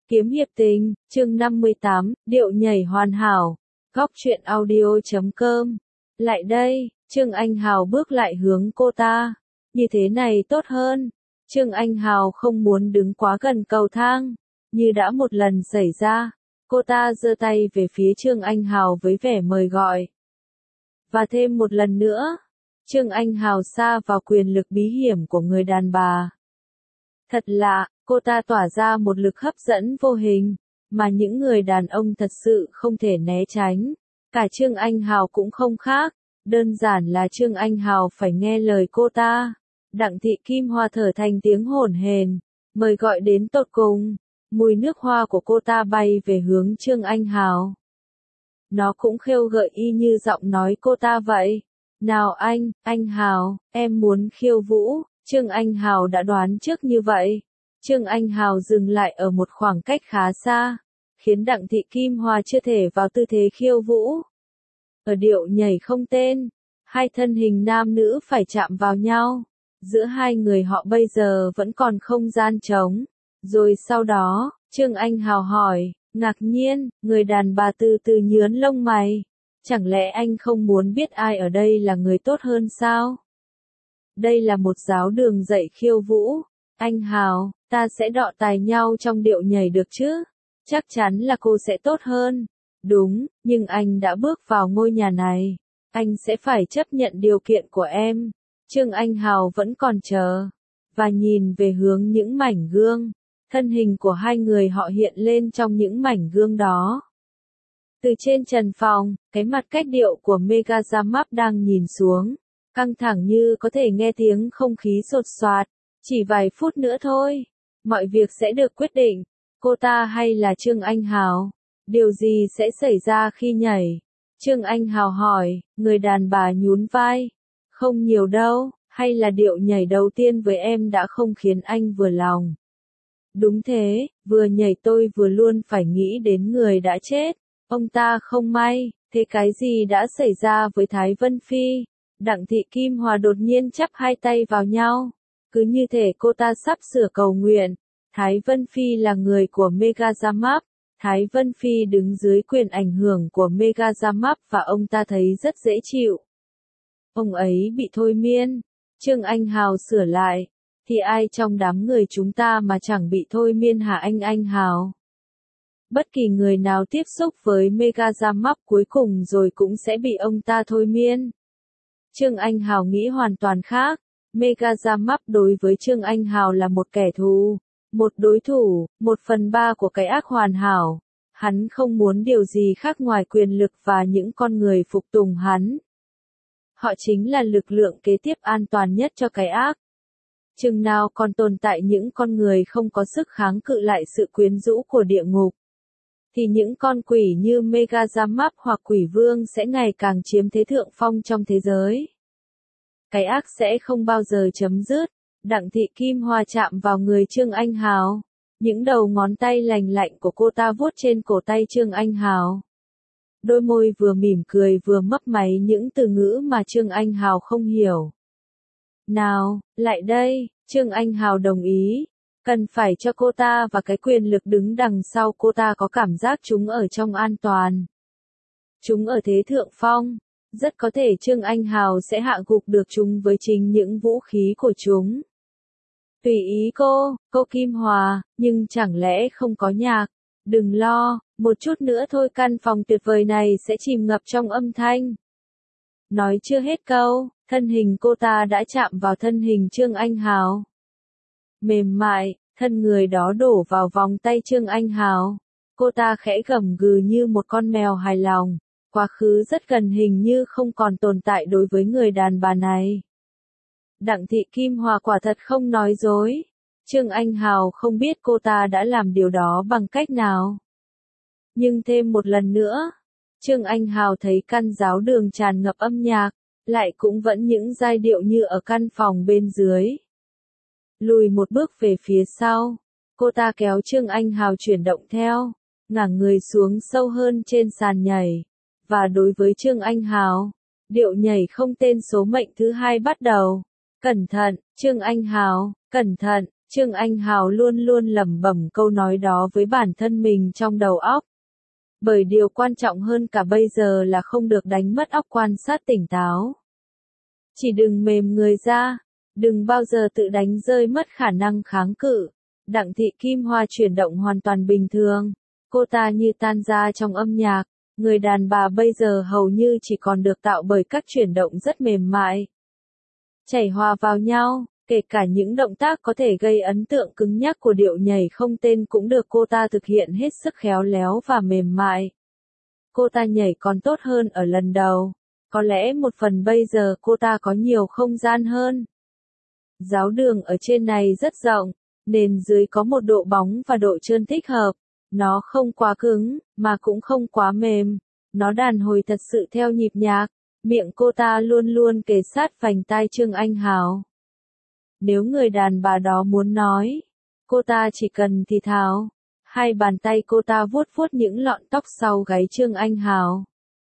Kiếm hiệp tình, chương 58, điệu nhảy hoàn hảo. Góc truyện audio.com. Lại đây, Trương Anh Hào bước lại hướng cô ta. Như thế này tốt hơn. Trương Anh Hào không muốn đứng quá gần cầu thang. Như đã một lần xảy ra, cô ta giơ tay về phía Trương Anh Hào với vẻ mời gọi. Và thêm một lần nữa, Trương Anh Hào sa vào quyền lực bí hiểm của người đàn bà. Thật lạ, cô ta tỏa ra một lực hấp dẫn vô hình, mà những người đàn ông thật sự không thể né tránh. Cả Trương Anh Hào cũng không khác, đơn giản là Trương Anh Hào phải nghe lời cô ta. Đặng Thị Kim Hoa thở thành tiếng hổn hển, mời gọi đến tột cùng. Mùi nước hoa của cô ta bay về hướng Trương Anh Hào. Nó cũng khêu gợi y như giọng nói cô ta vậy. Nào anh Hào, em muốn khiêu vũ. Trương Anh Hào đã đoán trước như vậy. Trương Anh Hào dừng lại ở một khoảng cách khá xa, khiến Đặng Thị Kim Hoa chưa thể vào tư thế khiêu vũ. Ở điệu nhảy không tên, hai thân hình nam nữ phải chạm vào nhau. Giữa hai người họ bây giờ vẫn còn không gian trống. Rồi sau đó, Trương Anh Hào hỏi, ngạc nhiên, người đàn bà từ từ nhướn lông mày. Chẳng lẽ anh không muốn biết ai ở đây là người tốt hơn sao? Đây là một giáo đường dạy khiêu vũ. Anh Hào, ta sẽ đọ tài nhau trong điệu nhảy được chứ? Chắc chắn là cô sẽ tốt hơn. Đúng, nhưng anh đã bước vào ngôi nhà này. Anh sẽ phải chấp nhận điều kiện của em. Trương Anh Hào vẫn còn chờ. Và nhìn về hướng những mảnh gương. Thân hình của hai người họ hiện lên trong những mảnh gương đó. Từ trên trần phòng, cái mặt cách điệu của Megazamap đang nhìn xuống. Căng thẳng như có thể nghe tiếng không khí sột soạt. Chỉ vài phút nữa thôi, mọi việc sẽ được quyết định. Cô ta hay là Trương Anh Hào? Điều gì sẽ xảy ra khi nhảy? Trương Anh Hào hỏi, người đàn bà nhún vai. Không nhiều đâu, hay là điệu nhảy đầu tiên với em đã không khiến anh vừa lòng? Đúng thế, vừa nhảy tôi vừa luôn phải nghĩ đến người đã chết. Ông ta không may, thế cái gì đã xảy ra với Thái Vân Phi? Đặng Thị Kim Hoa đột nhiên chắp hai tay vào nhau. Cứ như thể cô ta sắp sửa cầu nguyện. Thái Vân Phi là người của Megazamap. Thái Vân Phi đứng dưới quyền ảnh hưởng của Megazamap và ông ta thấy rất dễ chịu. Ông ấy bị thôi miên. Trương Anh Hào sửa lại. Thì ai trong đám người chúng ta mà chẳng bị thôi miên hả anh Hào? Bất kỳ người nào tiếp xúc với Megazamap cuối cùng rồi cũng sẽ bị ông ta thôi miên. Trương Anh Hào nghĩ hoàn toàn khác. Megazamap đối với Trương Anh Hào là một kẻ thù, một đối thủ, 1/3 của cái ác hoàn hảo. Hắn không muốn điều gì khác ngoài quyền lực và những con người phục tùng hắn. Họ chính là lực lượng kế tiếp an toàn nhất cho cái ác. Chừng nào còn tồn tại những con người không có sức kháng cự lại sự quyến rũ của địa ngục, thì những con quỷ như Megazamap hoặc quỷ vương sẽ ngày càng chiếm thế thượng phong trong thế giới. Cái ác sẽ không bao giờ chấm dứt. Đặng Thị Kim Hoa chạm vào người Trương Anh Hào. Những đầu ngón tay lành lạnh của cô ta vuốt trên cổ tay Trương Anh Hào. Đôi môi vừa mỉm cười vừa mấp máy những từ ngữ mà Trương Anh Hào không hiểu. Nào, lại đây, Trương Anh Hào đồng ý. Cần phải cho cô ta và cái quyền lực đứng đằng sau cô ta có cảm giác chúng ở trong an toàn. Chúng ở thế thượng phong. Rất có thể Trương Anh Hào sẽ hạ gục được chúng với chính những vũ khí của chúng. Tùy ý cô Kim Hoa, nhưng chẳng lẽ không có nhạc? Đừng lo, một chút nữa thôi căn phòng tuyệt vời này sẽ chìm ngập trong âm thanh. Nói chưa hết câu, thân hình cô ta đã chạm vào thân hình Trương Anh Hào. Mềm mại, thân người đó đổ vào vòng tay Trương Anh Hào. Cô ta khẽ gầm gừ như một con mèo hài lòng. Quá khứ rất gần hình như không còn tồn tại đối với người đàn bà này. Đặng Thị Kim Hoa quả thật không nói dối. Trương Anh Hào không biết cô ta đã làm điều đó bằng cách nào. Nhưng thêm một lần nữa, Trương Anh Hào thấy căn giáo đường tràn ngập âm nhạc, lại cũng vẫn những giai điệu như ở căn phòng bên dưới. Lùi một bước về phía sau, cô ta kéo Trương Anh Hào chuyển động theo, ngả người xuống sâu hơn trên sàn nhảy. Và đối với Trương Anh Hào, điệu nhảy không tên số mệnh thứ 2 bắt đầu. Cẩn thận, Trương Anh Hào, cẩn thận, Trương Anh Hào luôn luôn lẩm bẩm câu nói đó với bản thân mình trong đầu óc. Bởi điều quan trọng hơn cả bây giờ là không được đánh mất óc quan sát tỉnh táo. Chỉ đừng mềm người ra, đừng bao giờ tự đánh rơi mất khả năng kháng cự. Đặng Thị Kim Hoa chuyển động hoàn toàn bình thường. Cô ta như tan ra trong âm nhạc. Người đàn bà bây giờ hầu như chỉ còn được tạo bởi các chuyển động rất mềm mại. Chảy hòa vào nhau, kể cả những động tác có thể gây ấn tượng cứng nhắc của điệu nhảy không tên cũng được cô ta thực hiện hết sức khéo léo và mềm mại. Cô ta nhảy còn tốt hơn ở lần đầu. Có lẽ một phần bây giờ cô ta có nhiều không gian hơn. Giáo đường ở trên này rất rộng, nền dưới có một độ bóng và độ trơn thích hợp. Nó không quá cứng, mà cũng không quá mềm. Nó đàn hồi thật sự theo nhịp nhạc. Miệng cô ta luôn luôn kề sát vành tai Trương Anh Hào. Nếu người đàn bà đó muốn nói, cô ta chỉ cần thì thào. Hai bàn tay cô ta vuốt vuốt những lọn tóc sau gáy Trương Anh Hào.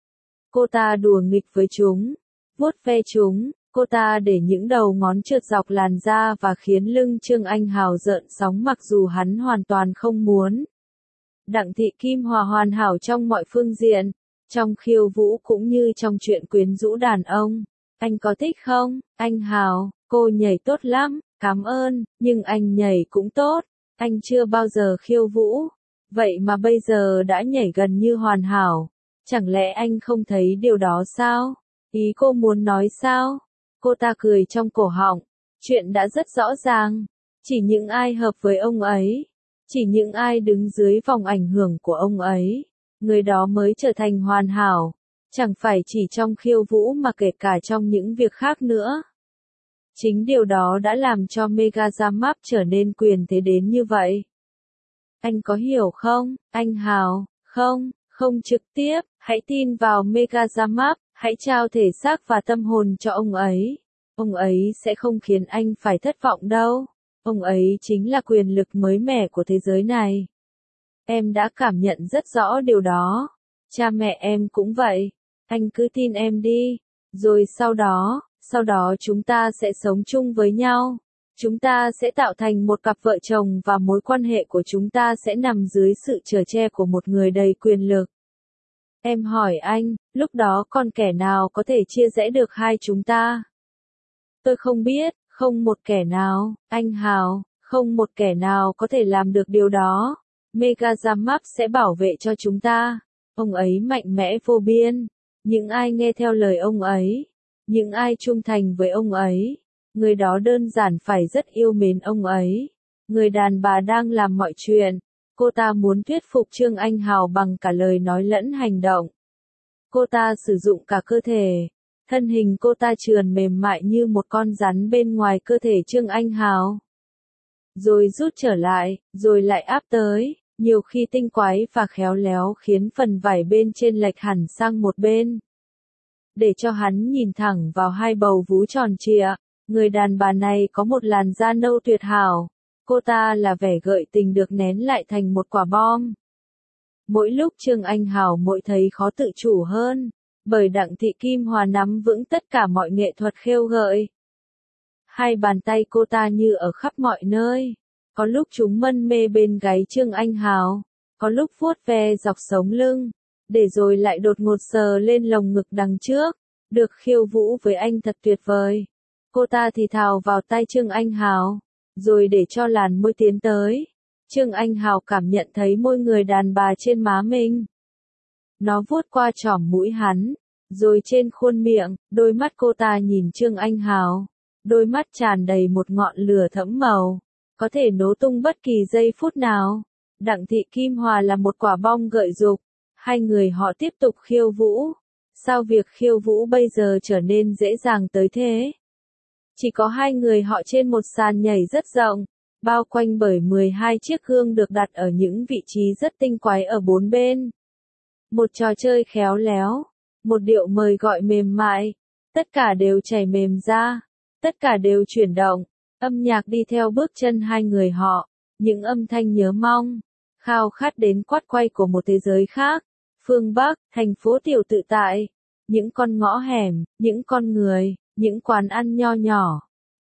Cô ta đùa nghịch với chúng, vuốt ve chúng, cô ta để những đầu ngón trượt dọc làn da và khiến lưng Trương Anh Hào rợn sóng mặc dù hắn hoàn toàn không muốn. Đặng Thị Kim Hoa hoàn hảo trong mọi phương diện, trong khiêu vũ cũng như trong chuyện quyến rũ đàn ông. Anh có thích không, anh Hào? Cô nhảy tốt lắm, cảm ơn, nhưng anh nhảy cũng tốt. Anh chưa bao giờ khiêu vũ, vậy mà bây giờ đã nhảy gần như hoàn hảo. Chẳng lẽ anh không thấy điều đó sao? Ý cô muốn nói sao? Cô ta cười trong cổ họng. Chuyện đã rất rõ ràng. Chỉ những ai hợp với ông ấy, chỉ những ai đứng dưới vòng ảnh hưởng của ông ấy, người đó mới trở thành hoàn hảo. Chẳng phải chỉ trong khiêu vũ mà kể cả trong những việc khác nữa. Chính điều đó đã làm cho Megazamap trở nên quyền thế đến như vậy. Anh có hiểu không, anh Hào? Không, không trực tiếp, hãy tin vào Megazamap, hãy trao thể xác và tâm hồn cho ông ấy. Ông ấy sẽ không khiến anh phải thất vọng đâu. Ông ấy chính là quyền lực mới mẻ của thế giới này. Em đã cảm nhận rất rõ điều đó. Cha mẹ em cũng vậy. Anh cứ tin em đi. Rồi sau đó chúng ta sẽ sống chung với nhau. Chúng ta sẽ tạo thành một cặp vợ chồng và mối quan hệ của chúng ta sẽ nằm dưới sự chở che của một người đầy quyền lực. Em hỏi anh, lúc đó còn kẻ nào có thể chia rẽ được hai chúng ta? Tôi không biết, không một kẻ nào, anh Hào, không một kẻ nào có thể làm được điều đó. Megazamap sẽ bảo vệ cho chúng ta. Ông ấy mạnh mẽ vô biên. Những ai nghe theo lời ông ấy, những ai trung thành với ông ấy, người đó đơn giản phải rất yêu mến ông ấy. Người đàn bà đang làm mọi chuyện. Cô ta muốn thuyết phục Trương Anh Hào bằng cả lời nói lẫn hành động. Cô ta sử dụng cả cơ thể. Thân hình cô ta trườn mềm mại như một con rắn bên ngoài cơ thể Trương Anh Hào. Rồi rút trở lại, rồi lại áp tới, nhiều khi tinh quái và khéo léo khiến phần vải bên trên lệch hẳn sang một bên. Để cho hắn nhìn thẳng vào hai bầu vú tròn trịa, người đàn bà này có một làn da nâu tuyệt hảo. Cô ta là vẻ gợi tình được nén lại thành một quả bom. Mỗi lúc Trương Anh Hào mỗi thấy khó tự chủ hơn, bởi Đặng Thị Kim Hoa nắm vững tất cả mọi nghệ thuật khêu gợi. Hai bàn tay cô ta như ở khắp mọi nơi. Có lúc chúng mân mê bên gáy Trương Anh Hào, có lúc vuốt ve dọc sống lưng, để rồi lại đột ngột sờ lên lồng ngực đằng trước. Được khiêu vũ với anh thật tuyệt vời. Cô ta thì thào vào tai Trương Anh Hào, rồi để cho làn môi tiến tới. Trương Anh Hào cảm nhận thấy môi người đàn bà trên má mình. Nó vuốt qua trỏm mũi hắn, rồi trên khuôn miệng, đôi mắt cô ta nhìn Trương Anh Hào. Đôi mắt tràn đầy một ngọn lửa thẫm màu, có thể nổ tung bất kỳ giây phút nào. Đặng Thị Kim Hoa là một quả bom gợi dục. Hai người họ tiếp tục khiêu vũ. Sao việc khiêu vũ bây giờ trở nên dễ dàng tới thế? Chỉ có hai người họ trên một sàn nhảy rất rộng, bao quanh bởi 12 chiếc gương được đặt ở những vị trí rất tinh quái ở bốn bên. Một trò chơi khéo léo, một điệu mời gọi mềm mại, tất cả đều chảy mềm ra, tất cả đều chuyển động, âm nhạc đi theo bước chân hai người họ, những âm thanh nhớ mong, khao khát đến quát quay của một thế giới khác, phương Bắc, thành phố tiểu tự tại, những con ngõ hẻm, những con người, những quán ăn nho nhỏ,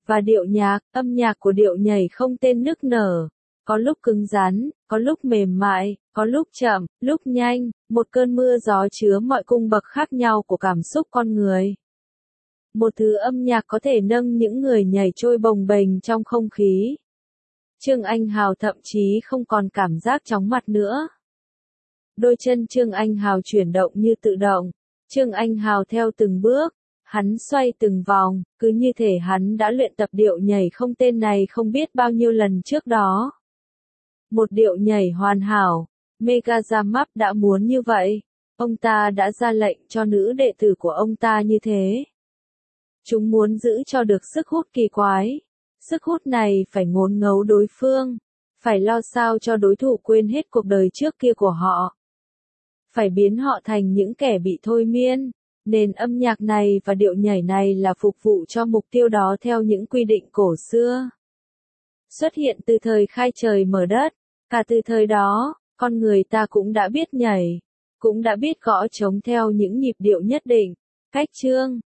Và điệu nhạc, âm nhạc của điệu nhảy không tên nức nở. Có lúc cứng rắn, có lúc mềm mại, có lúc chậm, lúc nhanh, một cơn mưa gió chứa mọi cung bậc khác nhau của cảm xúc con người. Một thứ âm nhạc có thể nâng những người nhảy trôi bồng bềnh trong không khí. Trương Anh Hào thậm chí không còn cảm giác chóng mặt nữa. Đôi chân Trương Anh Hào chuyển động như tự động. Trương Anh Hào theo từng bước, hắn xoay từng vòng, cứ như thể hắn đã luyện tập điệu nhảy không tên này không biết bao nhiêu lần trước đó. Một điệu nhảy hoàn hảo, Megazamap đã muốn như vậy. Ông ta đã ra lệnh cho nữ đệ tử của ông ta như thế. Chúng muốn giữ cho được sức hút kỳ quái. Sức hút này phải ngốn ngấu đối phương. Phải lo sao cho đối thủ quên hết cuộc đời trước kia của họ. Phải biến họ thành những kẻ bị thôi miên. Nền âm nhạc này và điệu nhảy này là phục vụ cho mục tiêu đó theo những quy định cổ xưa. Xuất hiện từ thời khai trời mở đất. Cả từ thời đó, con người ta cũng đã biết nhảy. Cũng đã biết gõ trống theo những nhịp điệu nhất định. Cách chương